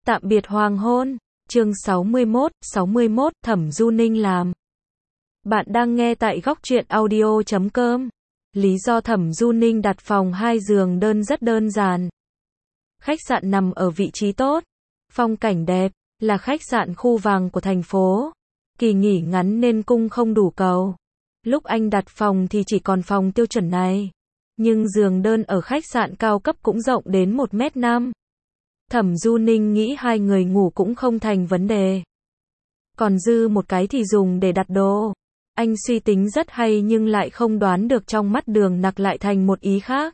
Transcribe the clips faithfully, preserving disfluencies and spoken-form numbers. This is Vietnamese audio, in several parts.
Tạm biệt hoàng hôn, chương sáu mươi mốt, sáu mươi mốt, Thẩm Du Ninh làm. Bạn đang nghe tại góc truyện audio chấm com. Lý do Thẩm Du Ninh đặt phòng hai giường đơn rất đơn giản. Khách sạn nằm ở vị trí tốt, phong cảnh đẹp, là khách sạn khu vàng của thành phố. Kỳ nghỉ ngắn nên cung không đủ cầu. Lúc anh đặt phòng thì chỉ còn phòng tiêu chuẩn này. Nhưng giường đơn ở khách sạn cao cấp cũng rộng đến một mét năm. Thẩm Du Ninh nghĩ hai người ngủ cũng không thành vấn đề. Còn dư một cái thì dùng để đặt đồ. Anh suy tính rất hay nhưng lại không đoán được trong mắt Đường Nặc lại thành một ý khác.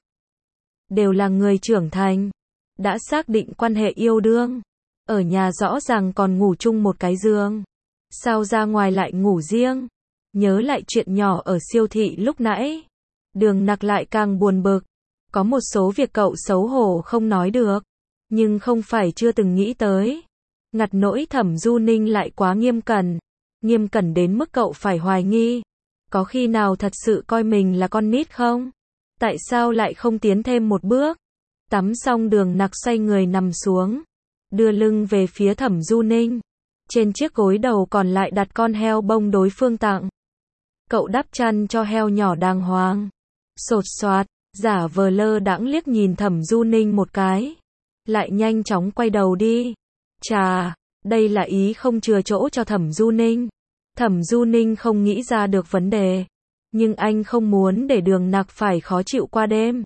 Đều là người trưởng thành, đã xác định quan hệ yêu đương. Ở nhà rõ ràng còn ngủ chung một cái giường. Sao ra ngoài lại ngủ riêng? Nhớ lại chuyện nhỏ ở siêu thị lúc nãy. Đường Nặc lại càng buồn bực. Có một số việc cậu xấu hổ không nói được. Nhưng không phải chưa từng nghĩ tới. Ngặt nỗi Thẩm Du Ninh lại quá nghiêm cẩn. Nghiêm cẩn đến mức cậu phải hoài nghi. Có khi nào thật sự coi mình là con nít không? Tại sao lại không tiến thêm một bước? Tắm xong Đường Nặc xoay người nằm xuống. Đưa lưng về phía Thẩm Du Ninh. Trên chiếc gối đầu còn lại đặt con heo bông đối phương tặng. Cậu đắp chăn cho heo nhỏ đàng hoàng. Sột soạt, giả vờ lơ đãng liếc nhìn Thẩm Du Ninh một cái. Lại nhanh chóng quay đầu đi. Chà, đây là ý không chừa chỗ cho Thẩm Du Ninh. Thẩm Du Ninh không nghĩ ra được vấn đề. Nhưng anh không muốn để Đường Nặc phải khó chịu qua đêm.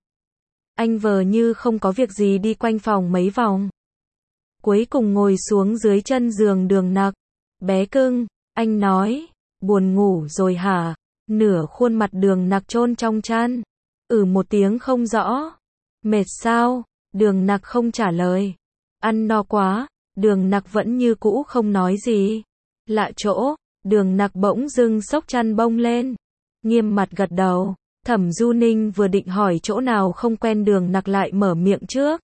Anh vờ như không có việc gì đi quanh phòng mấy vòng. Cuối cùng ngồi xuống dưới chân giường Đường Nặc. Bé cưng, anh nói, buồn ngủ rồi hả? Nửa khuôn mặt Đường Nặc chôn trong chăn. Ừ một tiếng không rõ. Mệt sao? Đường Nặc không trả lời. Ăn no quá. Đường Nặc vẫn như cũ không nói gì. Lạ chỗ, Đường Nặc bỗng dưng xốc chăn bông lên. Nghiêm mặt gật đầu. Thẩm Du Ninh vừa định hỏi chỗ nào không quen, Đường Nặc lại mở miệng trước.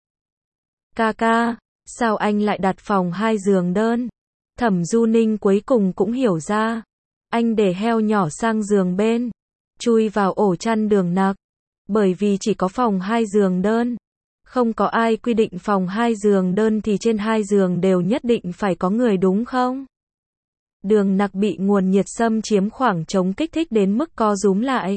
Ca ca, sao anh lại đặt phòng hai giường đơn? Thẩm Du Ninh cuối cùng cũng hiểu ra. Anh để heo nhỏ sang giường bên. Chui vào ổ chăn Đường Nặc. Bởi vì chỉ có phòng hai giường đơn. Không có ai quy định phòng hai giường đơn thì trên hai giường đều nhất định phải có người đúng không? Đường Nặc bị nguồn nhiệt xâm chiếm khoảng trống kích thích đến mức co rúm lại.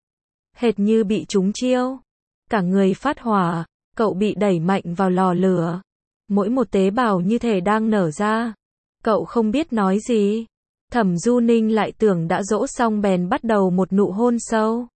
Hệt như bị trúng chiêu. Cả người phát hỏa, cậu bị đẩy mạnh vào lò lửa. Mỗi một tế bào như thể đang nở ra. Cậu không biết nói gì. Thẩm Du Ninh lại tưởng đã dỗ xong bèn bắt đầu một nụ hôn sâu.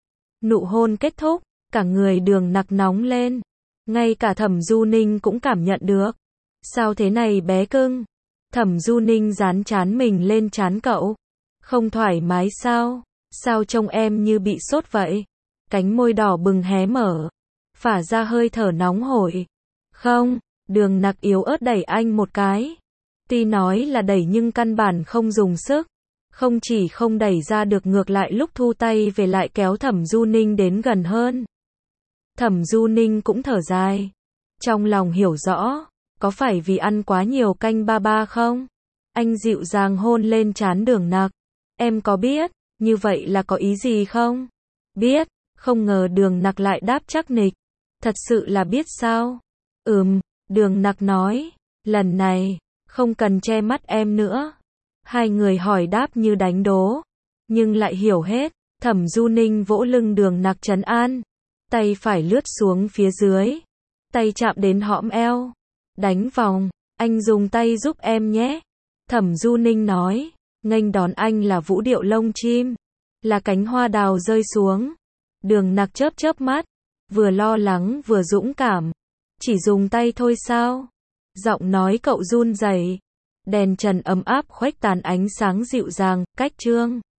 Nụ hôn kết thúc, cả người Đường Nặc nóng lên. Ngay cả Thẩm Du Ninh cũng cảm nhận được. Sao thế này bé cưng? Thẩm Du Ninh dán trán mình lên trán cậu. Không thoải mái sao? Sao trông em như bị sốt vậy? Cánh môi đỏ bừng hé mở. Phả ra hơi thở nóng hổi. Không, Đường Nặc yếu ớt đẩy anh một cái. Tuy nói là đẩy nhưng căn bản không dùng sức. Không chỉ không đẩy ra được, ngược lại lúc thu tay về lại kéo Thẩm Du Ninh đến gần hơn. Thẩm Du Ninh cũng thở dài. Trong lòng hiểu rõ, có phải vì ăn quá nhiều canh ba ba không? Anh dịu dàng hôn lên trán Đường Nặc. Em có biết, như vậy là có ý gì không? Biết, không ngờ Đường Nặc lại đáp chắc nịch. Thật sự là biết sao? Ừm, Đường Nặc nói, lần này, không cần che mắt em nữa. Hai người hỏi đáp như đánh đố, nhưng lại hiểu hết. Thẩm Du Ninh vỗ lưng Đường Nặc trấn an. Tay phải lướt xuống phía dưới. Tay chạm đến hõm eo. Đánh vòng, anh dùng tay giúp em nhé. Thẩm Du Ninh nói. Nghênh đón anh là vũ điệu lông chim. Là cánh hoa đào rơi xuống. Đường Nặc chớp chớp mắt. Vừa lo lắng vừa dũng cảm. Chỉ dùng tay thôi sao? Giọng nói cậu run rẩy. Đèn trần ấm áp khuếch tán ánh sáng dịu dàng, cách trương.